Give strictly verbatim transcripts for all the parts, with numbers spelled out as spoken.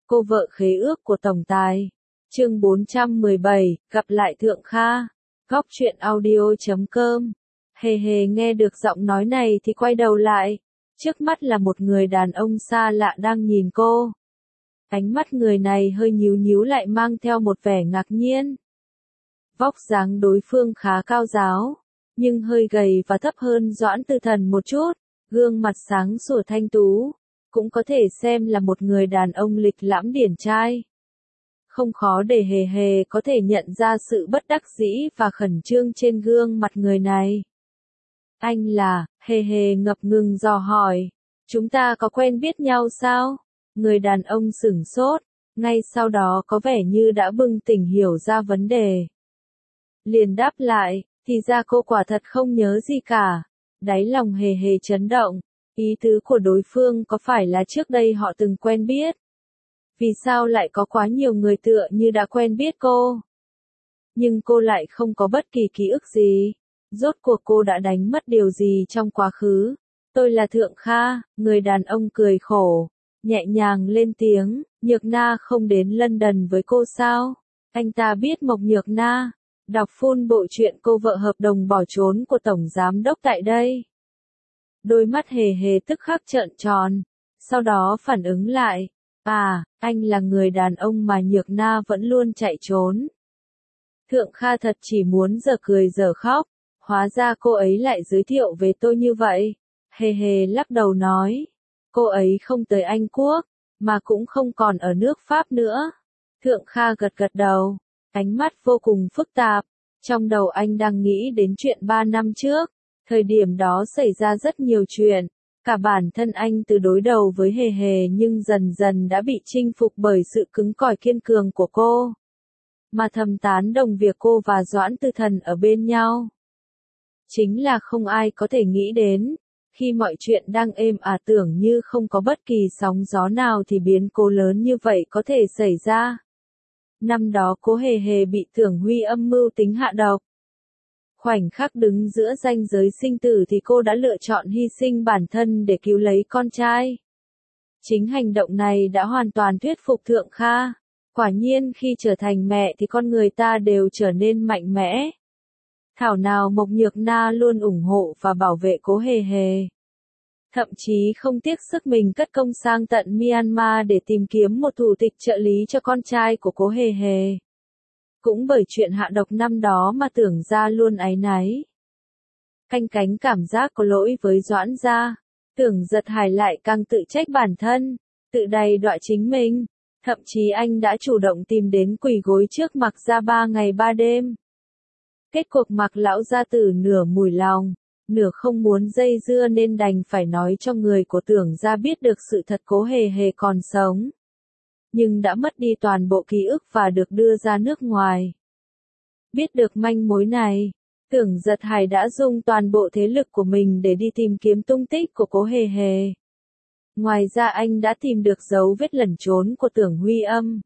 Cô vợ khế ước của tổng tài. Chương bốn trăm mười bảy, gặp lại Thượng Kha. Góc truyện audio chấm com. Hề hề nghe được giọng nói này thì quay đầu lại. Trước mắt là một người đàn ông xa lạ đang nhìn cô. Ánh mắt người này hơi nhíu nhíu lại mang theo một vẻ ngạc nhiên. Vóc dáng đối phương khá cao ráo, nhưng hơi gầy và thấp hơn Doãn Tư Thần một chút, gương mặt sáng sủa thanh tú, cũng có thể xem là một người đàn ông lịch lãm điển trai. Không khó để hề hề có thể nhận ra sự bất đắc dĩ và khẩn trương trên gương mặt người này. Anh là, hề hề ngập ngừng dò hỏi, chúng ta có quen biết nhau sao? Người đàn ông sửng sốt, ngay sau đó có vẻ như đã bừng tỉnh hiểu ra vấn đề. Liền đáp lại, thì ra cô quả thật không nhớ gì cả. Đáy lòng hề hề chấn động, ý tứ của đối phương có phải là trước đây họ từng quen biết? Vì sao lại có quá nhiều người tựa như đã quen biết cô? Nhưng cô lại không có bất kỳ ký ức gì. Rốt cuộc cô đã đánh mất điều gì trong quá khứ? Tôi là Thượng Kha, người đàn ông cười khổ, nhẹ nhàng lên tiếng, Nhược Na không đến London với cô sao? Anh ta biết Mộc Nhược Na. Đọc full bộ truyện cô vợ hợp đồng bỏ trốn của Tổng Giám Đốc tại đây. Đôi mắt hề hề tức khắc trợn tròn, sau đó phản ứng lại. À, anh là người đàn ông mà Nhược Na vẫn luôn chạy trốn. Thượng Kha thật chỉ muốn giờ cười giờ khóc, hóa ra cô ấy lại giới thiệu về tôi như vậy. Hề hề lắc đầu nói, cô ấy không tới Anh Quốc, mà cũng không còn ở nước Pháp nữa. Thượng Kha gật gật đầu, ánh mắt vô cùng phức tạp. Trong đầu anh đang nghĩ đến chuyện ba năm trước, thời điểm đó xảy ra rất nhiều chuyện. Cả bản thân anh từ đối đầu với hề hề nhưng dần dần đã bị chinh phục bởi sự cứng cỏi kiên cường của cô. Mà thầm tán đồng việc cô và Doãn Tư Thần ở bên nhau. Chính là không ai có thể nghĩ đến, khi mọi chuyện đang êm ả tưởng như không có bất kỳ sóng gió nào thì biến cố lớn như vậy có thể xảy ra. Năm đó cố hề hề bị Tưởng Huy âm mưu tính hạ độc. Khoảnh khắc đứng giữa ranh giới sinh tử thì cô đã lựa chọn hy sinh bản thân để cứu lấy con trai. Chính hành động này đã hoàn toàn thuyết phục Thượng Kha. Quả nhiên khi trở thành mẹ thì con người ta đều trở nên mạnh mẽ. Thảo nào Mộc Nhược Na luôn ủng hộ và bảo vệ cố hề hề. Thậm chí không tiếc sức mình cất công sang tận Myanmar để tìm kiếm một thủ tịch trợ lý cho con trai của cố hề hề. Cũng bởi chuyện hạ độc năm đó mà Tưởng gia luôn áy náy. Canh cánh cảm giác có lỗi với Doãn gia, Tưởng Giật Hải lại càng tự trách bản thân, tự đầy đọa chính mình. Thậm chí anh đã chủ động tìm đến quỳ gối trước Mạc gia ba ngày ba đêm. Kết cuộc Mạc lão gia tử nửa mùi lòng, nửa không muốn dây dưa nên đành phải nói cho người của Tưởng gia biết được sự thật cố hề hề còn sống. Nhưng đã mất đi toàn bộ ký ức và được đưa ra nước ngoài. Biết được manh mối này, Tưởng Giật Hải đã dùng toàn bộ thế lực của mình để đi tìm kiếm tung tích của cố hề hề. Ngoài ra anh đã tìm được dấu vết lẩn trốn của Tưởng Huy Âm.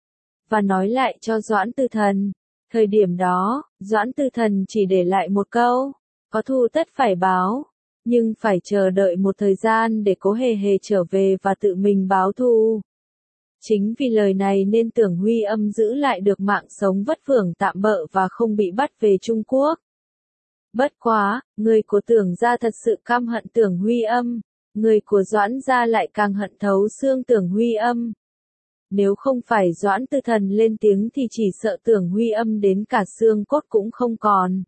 Và nói lại cho Doãn Tư Thần. Thời điểm đó, Doãn Tư Thần chỉ để lại một câu, có thù tất phải báo, nhưng phải chờ đợi một thời gian để cố hề hề trở về và tự mình báo thù. Chính vì lời này nên Tưởng Huy Âm giữ lại được mạng sống vất vưởng tạm bợ và không bị bắt về Trung Quốc. Bất quá, người của Tưởng gia thật sự căm hận Tưởng Huy Âm, người của Doãn gia lại càng hận thấu xương Tưởng Huy Âm. Nếu không phải Doãn Tư Thần lên tiếng thì chỉ sợ Tưởng Huy Âm đến cả xương cốt cũng không còn.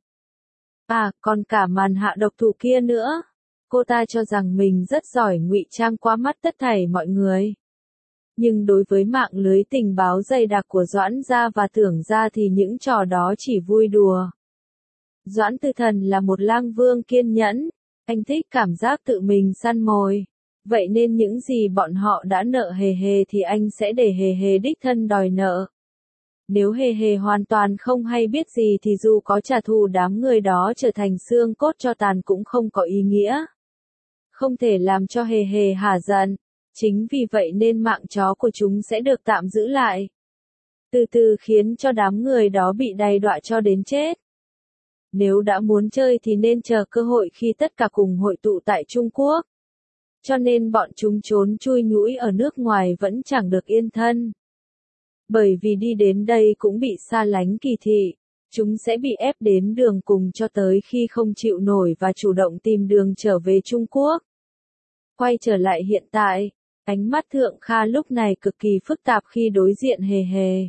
À, còn cả màn hạ độc thủ kia nữa. Cô ta cho rằng mình rất giỏi ngụy trang qua mắt tất thảy mọi người. Nhưng đối với mạng lưới tình báo dày đặc của Doãn gia và Tưởng gia thì những trò đó chỉ vui đùa. Doãn Tư Thần là một lang vương kiên nhẫn, anh thích cảm giác tự mình săn mồi. Vậy nên những gì bọn họ đã nợ hề hề thì anh sẽ để hề hề đích thân đòi nợ. Nếu hề hề hoàn toàn không hay biết gì thì dù có trả thù đám người đó trở thành xương cốt cho tàn cũng không có ý nghĩa. Không thể làm cho hề hề hả giận. Chính vì vậy nên mạng chó của chúng sẽ được tạm giữ lại. Từ từ khiến cho đám người đó bị đày đọa cho đến chết. Nếu đã muốn chơi thì nên chờ cơ hội khi tất cả cùng hội tụ tại Trung Quốc. cho nên bọn chúng trốn chui nhũi ở nước ngoài vẫn chẳng được yên thân. Bởi vì đi đến đây cũng bị xa lánh kỳ thị, chúng sẽ bị ép đến đường cùng cho tới khi không chịu nổi và chủ động tìm đường trở về Trung Quốc. Quay trở lại hiện tại, ánh mắt Thượng Kha lúc này cực kỳ phức tạp khi đối diện Hề Hề.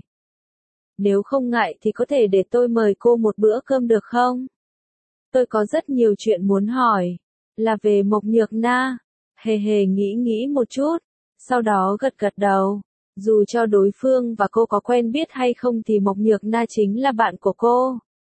Nếu không ngại thì có thể để tôi mời cô một bữa cơm được không? Tôi có rất nhiều chuyện muốn hỏi, là về Mộc Nhược Na. Hề Hề nghĩ nghĩ một chút, sau đó gật gật đầu. Dù cho đối phương và cô có quen biết hay không thì Mộc Nhược Na chính là bạn của cô.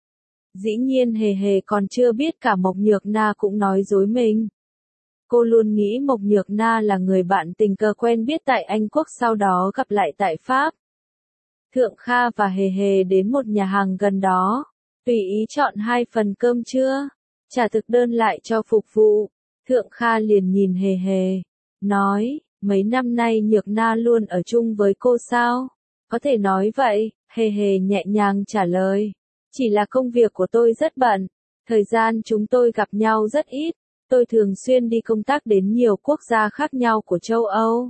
Dĩ nhiên Hề Hề còn chưa biết cả Mộc Nhược Na cũng nói dối mình. Cô luôn nghĩ Mộc Nhược Na là người bạn tình cờ quen biết tại Anh Quốc sau đó gặp lại tại Pháp. Thượng Kha và Hề Hề đến một nhà hàng gần đó, tùy ý chọn hai phần cơm trưa, trả thực đơn lại cho phục vụ. Thượng Kha liền nhìn Hề Hề, nói, mấy năm nay Nhược Na luôn ở chung với cô sao? Có thể nói vậy, Hề Hề nhẹ nhàng trả lời. Chỉ là công việc của tôi rất bận, thời gian chúng tôi gặp nhau rất ít, tôi thường xuyên đi công tác đến nhiều quốc gia khác nhau của châu Âu.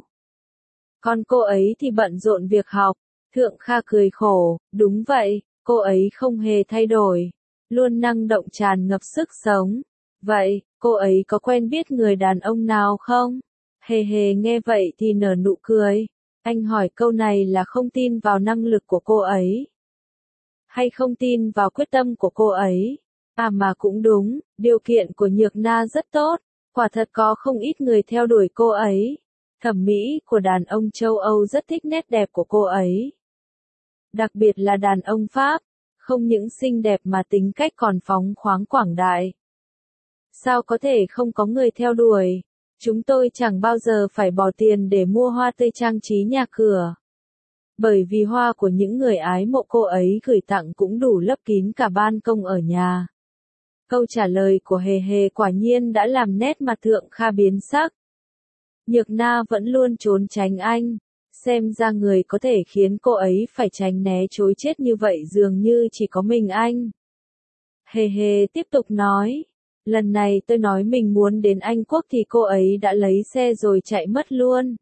Còn cô ấy thì bận rộn việc học. Thượng Kha cười khổ, đúng vậy, cô ấy không hề thay đổi, luôn năng động tràn ngập sức sống. Vậy, cô ấy có quen biết người đàn ông nào không? Hề Hề nghe vậy thì nở nụ cười. Anh hỏi câu này là không tin vào năng lực của cô ấy, hay không tin vào quyết tâm của cô ấy? À mà cũng đúng, điều kiện của Nhược Na rất tốt, quả thật có không ít người theo đuổi cô ấy. Thẩm mỹ của đàn ông châu Âu rất thích nét đẹp của cô ấy. Đặc biệt là đàn ông Pháp, không những xinh đẹp mà tính cách còn phóng khoáng quảng đại. Sao có thể không có người theo đuổi? Chúng tôi chẳng bao giờ phải bỏ tiền để mua hoa tươi trang trí nhà cửa. Bởi vì hoa của những người ái mộ cô ấy gửi tặng cũng đủ lấp kín cả ban công ở nhà. Câu trả lời của Hề Hề quả nhiên đã làm nét mặt Thượng Kha biến sắc. Nhược Na vẫn luôn trốn tránh anh, xem ra người có thể khiến cô ấy phải tránh né chối chết như vậy dường như chỉ có mình anh. Hề Hề tiếp tục nói, lần này tôi nói mình muốn đến Anh Quốc thì cô ấy đã lấy xe rồi chạy mất luôn.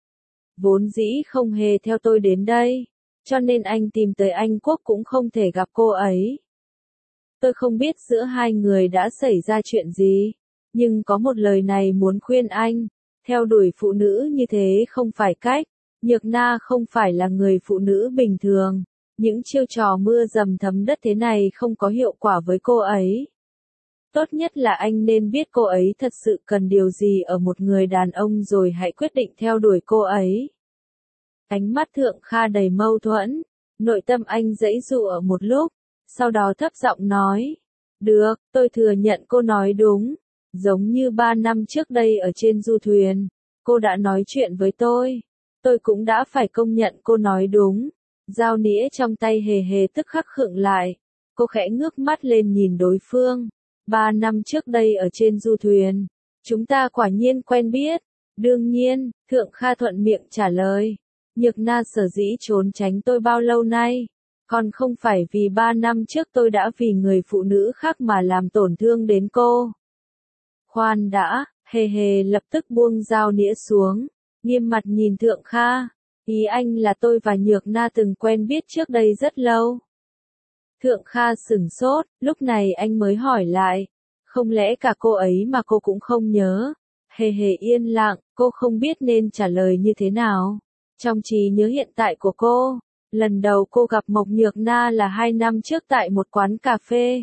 Vốn dĩ không hề theo tôi đến đây, cho nên anh tìm tới Anh Quốc cũng không thể gặp cô ấy. Tôi không biết giữa hai người đã xảy ra chuyện gì, nhưng có một lời này muốn khuyên anh, theo đuổi phụ nữ như thế không phải cách. Nhược Na không phải là người phụ nữ bình thường, những chiêu trò mưa dầm thấm đất thế này không có hiệu quả với cô ấy. Tốt nhất là anh nên biết cô ấy thật sự cần điều gì ở một người đàn ông rồi hãy quyết định theo đuổi cô ấy. Ánh mắt Thượng Kha đầy mâu thuẫn, nội tâm anh giãy giụa một lúc, sau đó thấp giọng nói, được, tôi thừa nhận cô nói đúng, giống như ba năm trước đây ở trên du thuyền, cô đã nói chuyện với tôi. Tôi cũng đã phải công nhận cô nói đúng. Dao nĩa trong tay Hề Hề tức khắc khựng lại. Cô khẽ ngước mắt lên nhìn đối phương. Ba năm trước đây ở trên du thuyền, chúng ta quả nhiên quen biết. Đương nhiên, Thượng Kha thuận miệng trả lời. Nhược Na sở dĩ trốn tránh tôi bao lâu nay, còn không phải vì ba năm trước tôi đã vì người phụ nữ khác mà làm tổn thương đến cô. Khoan đã, Hề Hề lập tức buông dao nĩa xuống. Nghiêm mặt nhìn Thượng Kha, ý anh là tôi và Nhược Na từng quen biết trước đây rất lâu. Thượng Kha sửng sốt, lúc này anh mới hỏi lại, không lẽ cả cô ấy mà cô cũng không nhớ? Hề Hề yên lặng, cô không biết nên trả lời như thế nào. Trong trí nhớ hiện tại của cô, lần đầu cô gặp Mộc Nhược Na là hai năm trước tại một quán cà phê.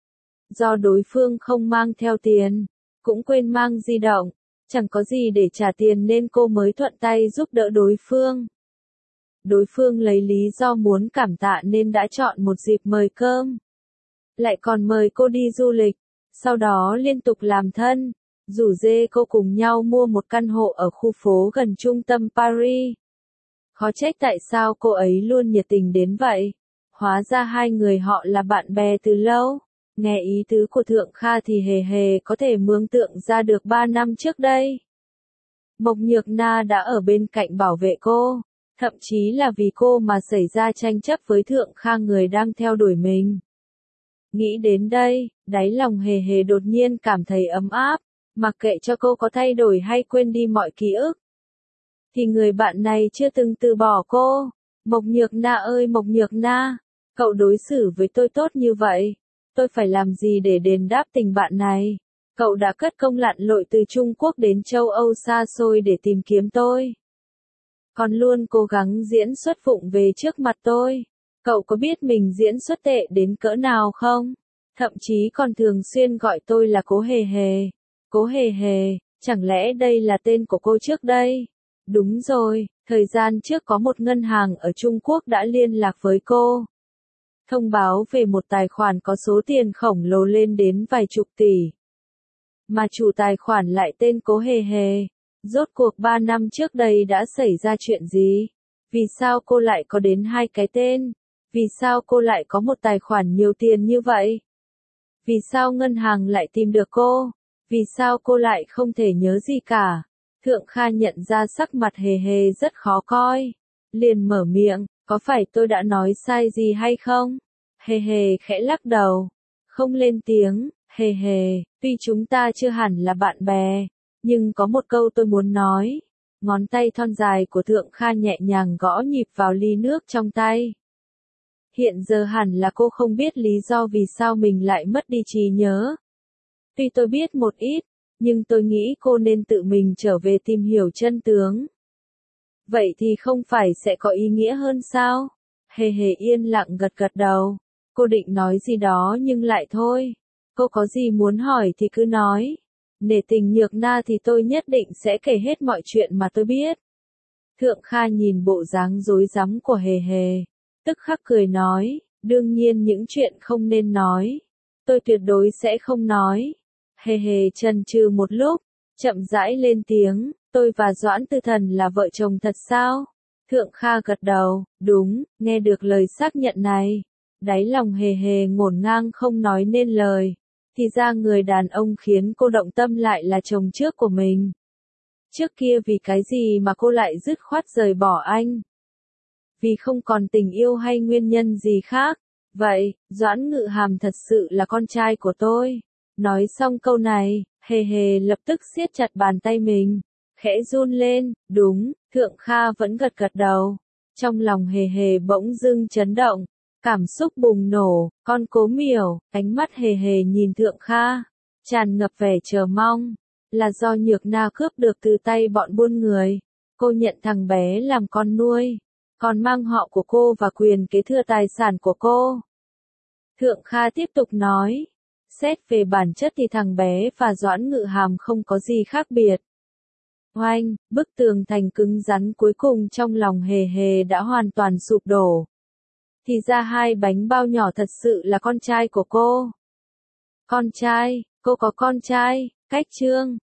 Do đối phương không mang theo tiền, cũng quên mang di động. Chẳng có gì để trả tiền nên cô mới thuận tay giúp đỡ đối phương. Đối phương lấy lý do muốn cảm tạ nên đã chọn một dịp mời cơm. Lại còn mời cô đi du lịch, sau đó liên tục làm thân, rủ dê cô cùng nhau mua một căn hộ ở khu phố gần trung tâm Paris. Khó trách tại sao cô ấy luôn nhiệt tình đến vậy. Hóa ra hai người họ là bạn bè từ lâu. Nghe ý tứ của Thượng Kha thì Hề Hề có thể mường tượng ra được ba năm trước đây. Mộc Nhược Na đã ở bên cạnh bảo vệ cô, thậm chí là vì cô mà xảy ra tranh chấp với Thượng Kha người đang theo đuổi mình. Nghĩ đến đây, đáy lòng Hề Hề đột nhiên cảm thấy ấm áp, Mặc kệ cho cô có thay đổi hay quên đi mọi ký ức, thì người bạn này chưa từng từ bỏ cô. Mộc Nhược Na ơi Mộc Nhược Na, cậu đối xử với tôi tốt như vậy, tôi phải làm gì để đền đáp tình bạn này? Cậu đã cất công lặn lội từ Trung Quốc đến châu Âu xa xôi để tìm kiếm tôi. Còn luôn cố gắng diễn xuất vụng về trước mặt tôi. Cậu có biết mình diễn xuất tệ đến cỡ nào không? Thậm chí còn thường xuyên gọi tôi là Cố Hề Hề. Cố Hề Hề, chẳng lẽ đây là tên của cô trước đây? Đúng rồi, thời gian trước có một ngân hàng ở Trung Quốc đã liên lạc với cô. Thông báo về một tài khoản có số tiền khổng lồ lên đến vài chục tỷ. Mà chủ tài khoản lại tên Cố Hề Hề. Rốt cuộc ba năm trước đây đã xảy ra chuyện gì? Vì sao cô lại có đến hai cái tên? Vì sao cô lại có một tài khoản nhiều tiền như vậy? Vì sao ngân hàng lại tìm được cô? Vì sao cô lại không thể nhớ gì cả? Thượng Kha nhận ra sắc mặt Hề Hề rất khó coi. Liền mở miệng, có phải tôi đã nói sai gì hay không? Hề Hề khẽ lắc đầu. Không lên tiếng, Hề Hề, tuy chúng ta chưa hẳn là bạn bè, nhưng có một câu tôi muốn nói. Ngón tay thon dài của Thượng Kha nhẹ nhàng gõ nhịp vào ly nước trong tay. Hiện giờ hẳn là cô không biết lý do vì sao mình lại mất đi trí nhớ. Tuy tôi biết một ít, nhưng tôi nghĩ cô nên tự mình trở về tìm hiểu chân tướng. Vậy thì không phải sẽ có ý nghĩa hơn sao? Hề Hề yên lặng gật gật đầu. Cô định nói gì đó nhưng lại thôi. Cô có gì muốn hỏi thì cứ nói. Nể tình Nhược Na thì tôi nhất định sẽ kể hết mọi chuyện mà tôi biết. Thượng Kha nhìn bộ dáng rối rắm của Hề Hề, tức khắc cười nói, đương nhiên những chuyện không nên nói, tôi tuyệt đối sẽ không nói. Hề Hề chần chừ một lúc, chậm rãi lên tiếng, tôi và Doãn Tư Thần là vợ chồng thật sao? Thượng Kha gật đầu, đúng, nghe được lời xác nhận này. Đáy lòng Hề Hề ngổn ngang không nói nên lời. Thì ra người đàn ông khiến cô động tâm lại là chồng trước của mình. Trước kia vì cái gì mà cô lại dứt khoát rời bỏ anh? Vì không còn tình yêu hay nguyên nhân gì khác? Vậy, Doãn Ngự Hàm thật sự là con trai của tôi. Nói xong câu này, Hề Hề lập tức siết chặt bàn tay mình, khẽ run lên, đúng, Thượng Kha vẫn gật gật đầu. Trong lòng Hề Hề bỗng dưng chấn động, cảm xúc bùng nổ, con Cố Miểu, ánh mắt Hề Hề nhìn Thượng Kha, tràn ngập vẻ chờ mong, là do Nhược Na cướp được từ tay bọn buôn người. Cô nhận thằng bé làm con nuôi, còn mang họ của cô và quyền kế thừa tài sản của cô. Thượng Kha tiếp tục nói, xét về bản chất thì thằng bé và Doãn Ngự Hàm không có gì khác biệt. Oanh, bức tường thành cứng rắn cuối cùng trong lòng Hề Hề đã hoàn toàn sụp đổ. Thì ra hai bánh bao nhỏ thật sự là con trai của cô. Con trai, cô có con trai, cách chương.